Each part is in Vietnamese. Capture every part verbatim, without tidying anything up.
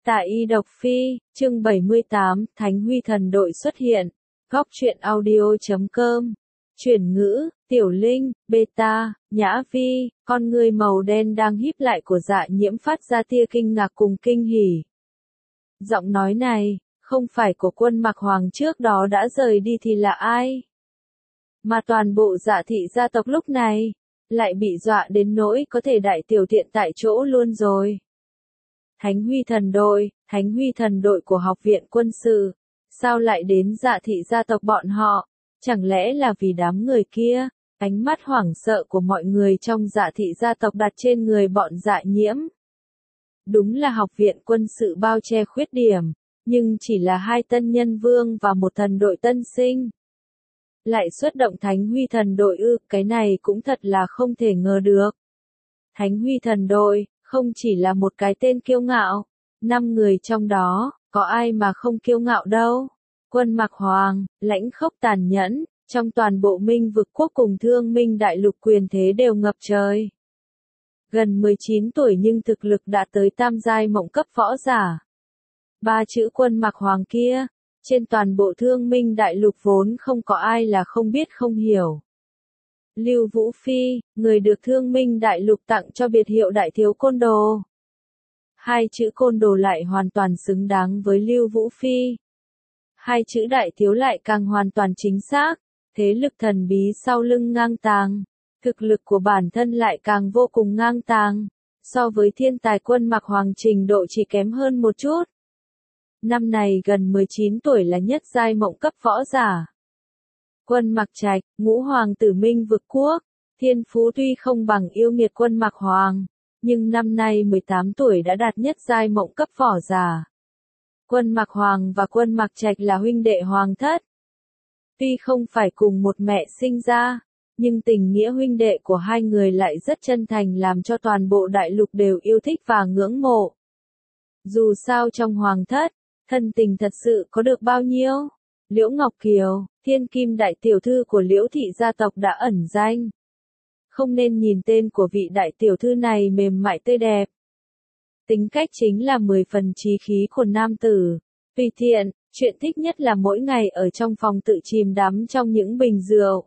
Tạ Y Độc Phi, chương bảy mươi tám, Thánh Huy Thần Đội xuất hiện. Góc truyện audio chấm com. Chuyển ngữ, Tiểu Linh, Beta, Nhã Vi, con người màu đen đang híp lại của Dạ Nhiễm phát ra tia kinh ngạc cùng kinh hỉ. Giọng nói này, không phải của Quân Mặc Hoàng trước đó đã rời đi thì là ai? Mà toàn bộ Dạ thị gia tộc lúc này, lại bị dọa đến nỗi có thể đại tiểu tiện tại chỗ luôn rồi. Thánh Huy Thần Đội, Thánh Huy Thần Đội của Học viện Quân sự, sao lại đến Dạ thị gia tộc bọn họ? Chẳng lẽ là vì đám người kia? Ánh mắt hoảng sợ của mọi người trong Dạ thị gia tộc đặt trên người bọn Dạ Nhiễm. Đúng là Học viện Quân sự bao che khuyết điểm, nhưng chỉ là hai tân nhân vương và một thần đội tân sinh. Lại xuất động Thánh Huy Thần Đội ư, cái này cũng thật là không thể ngờ được. Thánh Huy Thần Đội, không chỉ là một cái tên kiêu ngạo, năm người trong đó, có ai mà không kiêu ngạo đâu. Quân Mặc Hoàng, lãnh khốc tàn nhẫn, trong toàn bộ Minh Vực Quốc cùng Thương Minh Đại Lục quyền thế đều ngập trời. Gần mười chín tuổi nhưng thực lực đã tới tam giai mộng cấp võ giả. Ba chữ Quân Mặc Hoàng kia, trên toàn bộ Thương Minh Đại Lục vốn không có ai là không biết không hiểu. Lưu Vũ Phi, người được Thương Minh Đại Lục tặng cho biệt hiệu Đại Thiếu Côn Đồ. Hai chữ côn đồ lại hoàn toàn xứng đáng với Lưu Vũ Phi. Hai chữ Đại Thiếu lại càng hoàn toàn chính xác, thế lực thần bí sau lưng ngang tàng, thực lực của bản thân lại càng vô cùng ngang tàng, so với thiên tài Quân Mặc Hoàng trình độ chỉ kém hơn một chút. Năm này gần mười chín tuổi là nhất giai mộng cấp võ giả. Quân Mặc Trạch, ngũ hoàng tử Minh Vực Quốc, thiên phú tuy không bằng yêu nghiệt Quân Mặc Hoàng, nhưng năm nay mười tám tuổi đã đạt nhất giai mộng cấp võ giả. Quân Mặc Hoàng và Quân Mặc Trạch là huynh đệ hoàng thất. Tuy không phải cùng một mẹ sinh ra, nhưng tình nghĩa huynh đệ của hai người lại rất chân thành làm cho toàn bộ đại lục đều yêu thích và ngưỡng mộ. Dù sao trong hoàng thất, thân tình thật sự có được bao nhiêu? Liễu Ngọc Kiều, thiên kim đại tiểu thư của Liễu thị gia tộc đã ẩn danh. Không nên nhìn tên của vị đại tiểu thư này mềm mại tươi đẹp. Tính cách chính là mười phần chí khí của nam tử. Tùy tiện, chuyện thích nhất là mỗi ngày ở trong phòng tự chìm đắm trong những bình rượu.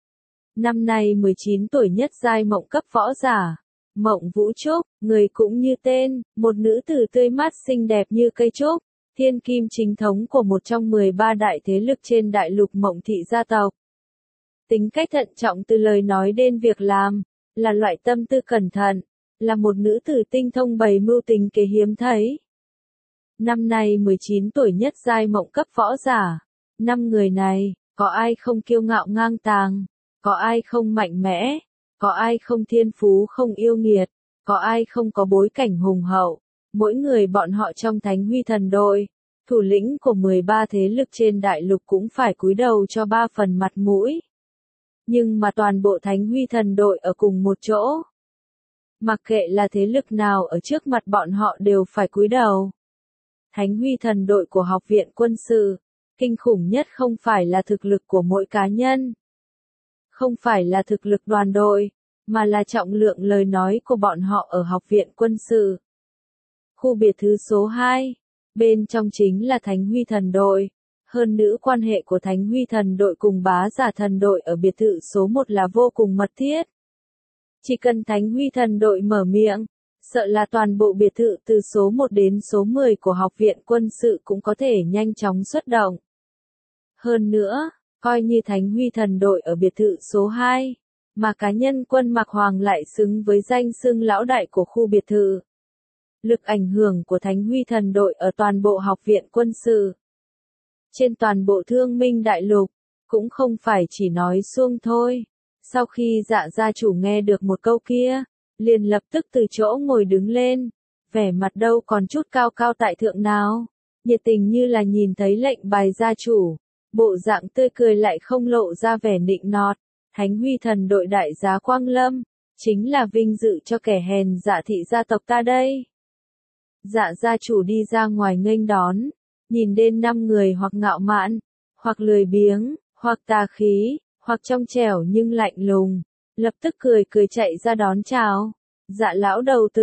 Năm nay mười chín tuổi nhất giai mộng cấp võ giả. Mộng Vũ Trúc, người cũng như tên, một nữ tử tươi mát xinh đẹp như cây trúc. Thiên kim chính thống của một trong mười ba đại thế lực trên đại lục Mộng thị gia tộc. Tính cách thận trọng từ lời nói đến việc làm, là loại tâm tư cẩn thận, là một nữ tử tinh thông bày mưu tính kế hiếm thấy. Năm nay mười chín tuổi nhất giai mộng cấp võ giả, năm người này, có ai không kiêu ngạo ngang tàng, có ai không mạnh mẽ, có ai không thiên phú không yêu nghiệt, có ai không có bối cảnh hùng hậu. Mỗi người bọn họ trong Thánh Huy Thần Đội, thủ lĩnh của mười ba thế lực trên đại lục cũng phải cúi đầu cho ba phần mặt mũi. Nhưng mà toàn bộ Thánh Huy Thần Đội ở cùng một chỗ. Mặc kệ là thế lực nào ở trước mặt bọn họ đều phải cúi đầu. Thánh Huy Thần Đội của Học viện Quân sự, kinh khủng nhất không phải là thực lực của mỗi cá nhân. Không phải là thực lực đoàn đội, mà là trọng lượng lời nói của bọn họ ở Học viện Quân sự. Khu biệt thự số hai, bên trong chính là Thánh Huy Thần Đội. Hơn nữa quan hệ của Thánh Huy Thần Đội cùng bá giả thần đội ở biệt thự số một là vô cùng mật thiết. Chỉ cần Thánh Huy Thần Đội mở miệng, sợ là toàn bộ biệt thự từ số một đến số mười của Học viện Quân sự cũng có thể nhanh chóng xuất động. Hơn nữa, coi như Thánh Huy Thần Đội ở biệt thự số hai, mà cá nhân Quân Mặc Hoàng lại xứng với danh xưng lão đại của khu biệt thự. Lực ảnh hưởng của Thánh Huy Thần Đội ở toàn bộ Học viện Quân sự, trên toàn bộ Thương Minh Đại Lục, cũng không phải chỉ nói suông thôi. Sau khi Dạ gia chủ nghe được một câu kia, liền lập tức từ chỗ ngồi đứng lên, vẻ mặt đâu còn chút cao cao tại thượng nào, nhiệt tình như là nhìn thấy lệnh bài gia chủ, bộ dạng tươi cười lại không lộ ra vẻ nịnh nọt. Thánh Huy Thần Đội đại giá Quang Lâm, chính là vinh dự cho kẻ hèn Dạ thị gia tộc ta đây. Dạ gia chủ đi ra ngoài nghênh đón, nhìn đến năm người hoặc ngạo mạn, hoặc lười biếng, hoặc tà khí, hoặc trong trẻo nhưng lạnh lùng, lập tức cười cười chạy ra đón chào. Dạ lão đầu tử,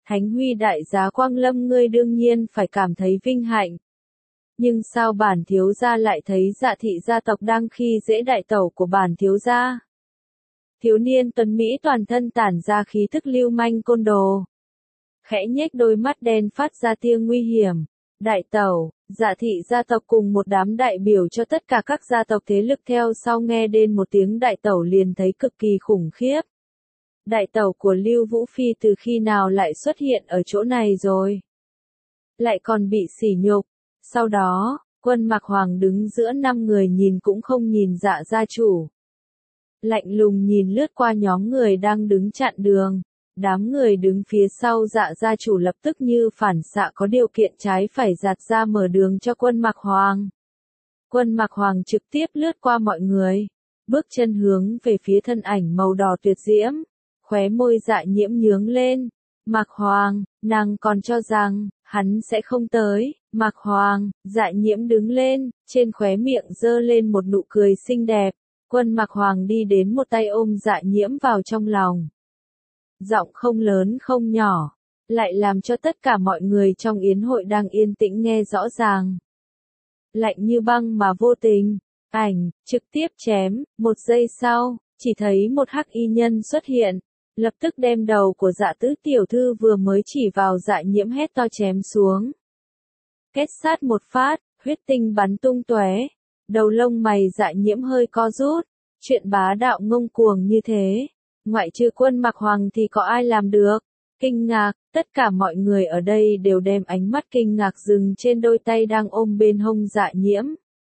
Thánh Huy đại giá Quang Lâm ngươi đương nhiên phải cảm thấy vinh hạnh. Nhưng sao bản thiếu gia lại thấy Dạ thị gia tộc đang khi dễ đại tẩu của bản thiếu gia? Thiếu niên tuấn Mỹ toàn thân tản ra khí thức lưu manh côn đồ. Khẽ nhếch đôi mắt đen phát ra tia nguy hiểm. Đại tẩu, Dạ thị gia tộc cùng một đám đại biểu cho tất cả các gia tộc thế lực theo sau nghe đến một tiếng đại tẩu liền thấy cực kỳ khủng khiếp. Đại tẩu của Lưu Vũ Phi từ khi nào lại xuất hiện ở chỗ này rồi? Lại còn bị sỉ nhục. Sau đó, Quân Mặc Hoàng đứng giữa năm người nhìn cũng không nhìn Dạ gia chủ. Lạnh lùng nhìn lướt qua nhóm người đang đứng chặn đường. Đám người đứng phía sau Dạ gia chủ lập tức như phản xạ có điều kiện trái phải giạt ra mở đường cho Quân Mặc Hoàng. Quân Mặc Hoàng trực tiếp lướt qua mọi người, bước chân hướng về phía thân ảnh màu đỏ tuyệt diễm, khóe môi Dạ Nhiễm nhướng lên. Mặc Hoàng, nàng còn cho rằng hắn sẽ không tới. Mặc Hoàng, Dạ Nhiễm đứng lên, trên khóe miệng giơ lên một nụ cười xinh đẹp. Quân Mặc Hoàng đi đến một tay ôm Dạ Nhiễm vào trong lòng. Giọng không lớn không nhỏ, lại làm cho tất cả mọi người trong yến hội đang yên tĩnh nghe rõ ràng. Lạnh như băng mà vô tình, ảnh, trực tiếp chém, một giây sau, chỉ thấy một hắc y nhân xuất hiện, lập tức đem đầu của Dạ tứ tiểu thư vừa mới chỉ vào Dạ Nhiễm hét to chém xuống. Kết sát một phát, huyết tinh bắn tung tóe, đầu lông mày Dạ Nhiễm hơi co rút, chuyện bá đạo ngông cuồng như thế. Ngoại trừ Quân Mặc Hoàng thì có ai làm được? Kinh ngạc, tất cả mọi người ở đây đều đem ánh mắt kinh ngạc dừng trên đôi tay đang ôm bên hông Dạ Nhiễm.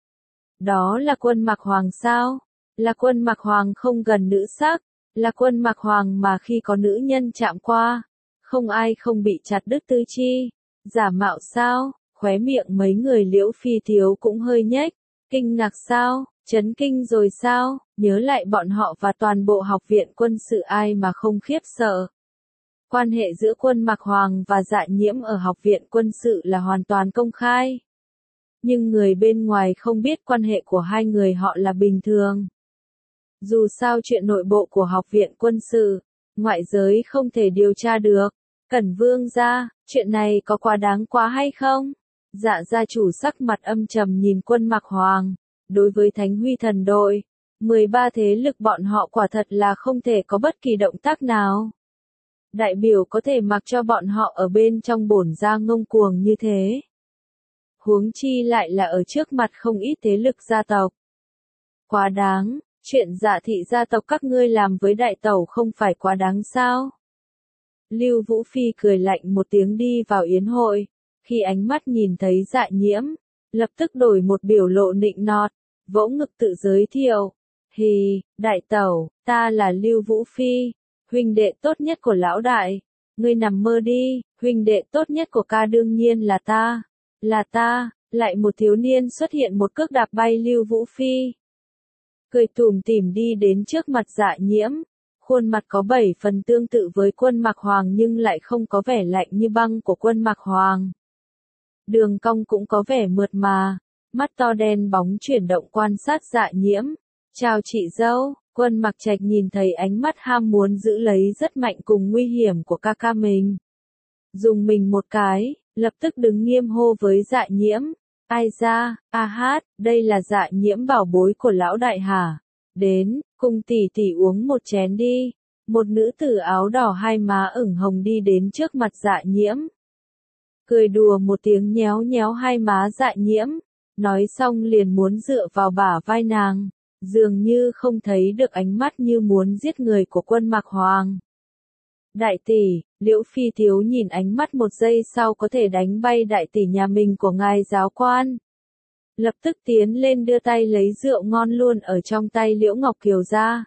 Đó là Quân Mặc Hoàng sao? Là Quân Mặc Hoàng không gần nữ sắc, là Quân Mặc Hoàng mà khi có nữ nhân chạm qua, không ai không bị chặt đứt tứ chi. Giả mạo sao? Khóe miệng mấy người Liễu Phi thiếu cũng hơi nhếch. Kinh ngạc sao? Chấn kinh rồi sao? Nhớ lại bọn họ và toàn bộ học viện quân sự ai mà không khiếp sợ. Quan hệ giữa Quân Mặc Hoàng và Dạ Nhiễm ở học viện quân sự là hoàn toàn công khai. Nhưng người bên ngoài không biết quan hệ của hai người họ là bình thường. Dù sao chuyện nội bộ của học viện quân sự, ngoại giới không thể điều tra được. Cẩn Vương gia, chuyện này có quá đáng quá hay không? Dạ gia chủ sắc mặt âm trầm nhìn Quân Mặc Hoàng. Đối với Thánh Huy thần đội, mười ba thế lực bọn họ quả thật là không thể có bất kỳ động tác nào. Đại biểu có thể mặc cho bọn họ ở bên trong bổn ra ngông cuồng như thế. Huống chi lại là ở trước mặt không ít thế lực gia tộc. Quá đáng, chuyện Dạ thị gia tộc các ngươi làm với đại tẩu không phải quá đáng sao? Lưu Vũ Phi cười lạnh một tiếng đi vào yến hội, khi ánh mắt nhìn thấy Dạ Nhiễm, lập tức đổi một biểu lộ nịnh nọt, vỗ ngực tự giới thiệu. Hì, đại tẩu, ta là Lưu Vũ Phi, huynh đệ tốt nhất của lão đại. Ngươi nằm mơ đi, huynh đệ tốt nhất của ca đương nhiên là ta. Là ta, lại một thiếu niên xuất hiện một cước đạp bay Lưu Vũ Phi. Cười tủm tỉm đi đến trước mặt Dạ Nhiễm, khuôn mặt có bảy phần tương tự với Quân Mặc Hoàng nhưng lại không có vẻ lạnh như băng của Quân Mặc Hoàng. Đường cong cũng có vẻ mượt mà, mắt to đen bóng chuyển động quan sát Dạ Nhiễm. Chào chị dâu. Quân Mặc Trạch nhìn thấy ánh mắt ham muốn giữ lấy rất mạnh cùng nguy hiểm của ca ca mình. Dùng mình một cái, lập tức đứng nghiêm hô với Dạ Nhiễm. Ai ra, a hát, đây là Dạ Nhiễm bảo bối của lão đại hả? Đến, cùng tỷ tỷ uống một chén đi. Một nữ tử áo đỏ hai má ửng hồng đi đến trước mặt Dạ Nhiễm. Cười đùa một tiếng nhéo nhéo hai má Dạ Nhiễm. Nói xong liền muốn dựa vào bả vai nàng. Dường như không thấy được ánh mắt như muốn giết người của Quân Mặc Hoàng. Đại tỷ, Liễu Phi thiếu nhìn ánh mắt một giây sau có thể đánh bay đại tỷ nhà mình của ngài giáo quan. Lập tức tiến lên đưa tay lấy rượu ngon luôn ở trong tay Liễu Ngọc Kiều ra.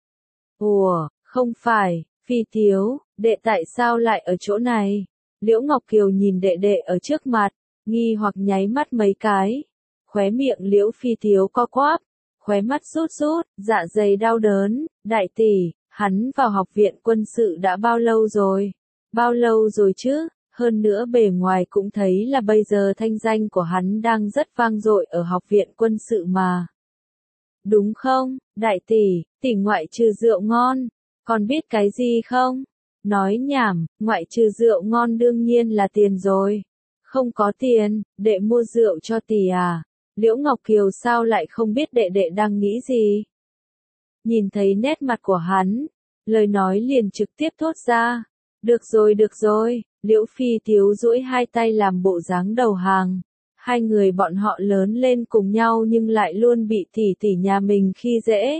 Ủa, không phải, Phi thiếu, đệ tại sao lại ở chỗ này? Liễu Ngọc Kiều nhìn đệ đệ ở trước mặt, nghi hoặc nháy mắt mấy cái. Khóe miệng Liễu Phi thiếu co quắp. Khóe mắt rút rút, dạ dày đau đớn. Đại tỷ, hắn vào học viện quân sự đã bao lâu rồi? Bao lâu rồi chứ? Hơn nữa bề ngoài cũng thấy là bây giờ thanh danh của hắn đang rất vang dội ở học viện quân sự mà. Đúng không, đại tỷ, tỷ ngoại trừ rượu ngon, còn biết cái gì không? Nói nhảm, ngoại trừ rượu ngon đương nhiên là tiền rồi. Không có tiền, đệ mua rượu cho tỷ à? Liễu Ngọc Kiều sao lại không biết đệ đệ đang nghĩ gì? Nhìn thấy nét mặt của hắn, lời nói liền trực tiếp thốt ra. Được rồi được rồi, Liễu Phi Tiếu duỗi hai tay làm bộ dáng đầu hàng. Hai người bọn họ lớn lên cùng nhau nhưng lại luôn bị tỷ tỷ nhà mình khi dễ.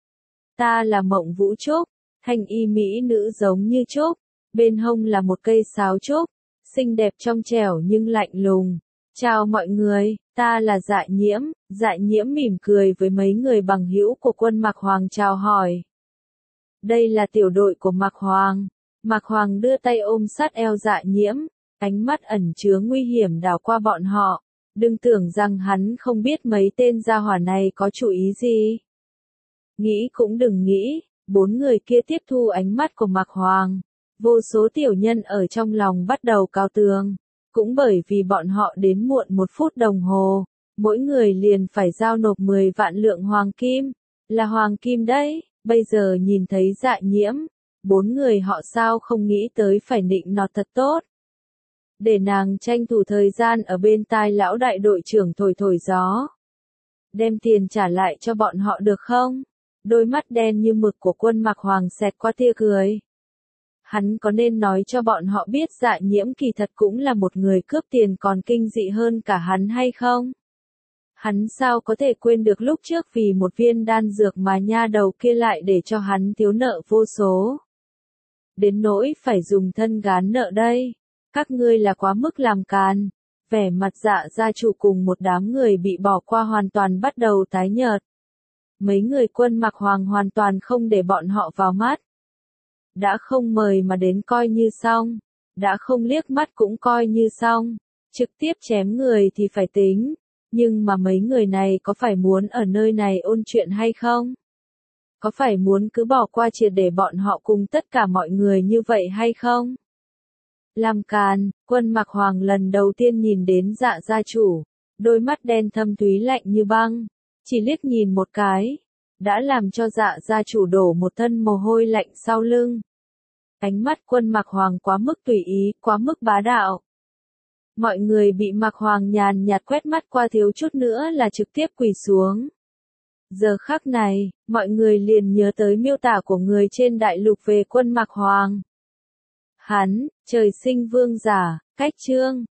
Ta là Mộng Vũ Trúc, thanh y mỹ nữ giống như trúc, bên hông là một cây sáo trúc, xinh đẹp trong trẻo nhưng lạnh lùng. Chào mọi người, ta là Dạ Nhiễm. Dạ Nhiễm mỉm cười với mấy người bằng hữu của quân Mạc Hoàng chào hỏi. Đây là tiểu đội của Mạc Hoàng. Mạc Hoàng đưa tay ôm sát eo Dạ Nhiễm, ánh mắt ẩn chứa nguy hiểm đảo qua bọn họ. Đừng tưởng rằng hắn không biết mấy tên gia hỏa này có chủ ý gì. Nghĩ cũng đừng nghĩ, bốn người kia tiếp thu ánh mắt của Mạc Hoàng. Vô số tiểu nhân ở trong lòng bắt đầu cao tường. Cũng bởi vì bọn họ đến muộn một phút đồng hồ, mỗi người liền phải giao nộp mười vạn lượng hoàng kim. Là hoàng kim đấy, bây giờ nhìn thấy Dạ Nhiễm, bốn người họ sao không nghĩ tới phải nịnh nọt thật tốt. Để nàng tranh thủ thời gian ở bên tai lão đại đội trưởng thổi thổi gió. Đem tiền trả lại cho bọn họ được không? Đôi mắt đen như mực của quân Mạc Hoàng xẹt qua tia cười. Hắn có nên nói cho bọn họ biết Dạ Nhiễm kỳ thật cũng là một người cướp tiền còn kinh dị hơn cả hắn hay không? Hắn sao có thể quên được lúc trước vì một viên đan dược mà nha đầu kia lại để cho hắn thiếu nợ vô số. Đến nỗi phải dùng thân gán nợ đây. Các ngươi là quá mức làm càn. Vẻ mặt Dạ gia chủ cùng một đám người bị bỏ qua hoàn toàn bắt đầu tái nhợt. Mấy người quân Mạc Hoàng hoàn toàn không để bọn họ vào mắt. Đã không mời mà đến coi như xong. Đã không liếc mắt cũng coi như xong. Trực tiếp chém người thì phải tính. Nhưng mà mấy người này có phải muốn ở nơi này ôn chuyện hay không? Có phải muốn cứ bỏ qua triệt để bọn họ cùng tất cả mọi người như vậy hay không? Làm càn, quân Mạc Hoàng lần đầu tiên nhìn đến Dạ gia chủ. Đôi mắt đen thâm thúy lạnh như băng. Chỉ liếc nhìn một cái. Đã làm cho Dạ gia chủ đổ một thân mồ hôi lạnh sau lưng. Ánh mắt quân Mạc Hoàng quá mức tùy ý, quá mức bá đạo. Mọi người bị Mạc Hoàng nhàn nhạt quét mắt qua thiếu chút nữa là trực tiếp quỳ xuống. Giờ khắc này, mọi người liền nhớ tới miêu tả của người trên đại lục về quân Mạc Hoàng. Hắn, trời sinh vương giả, cách chương.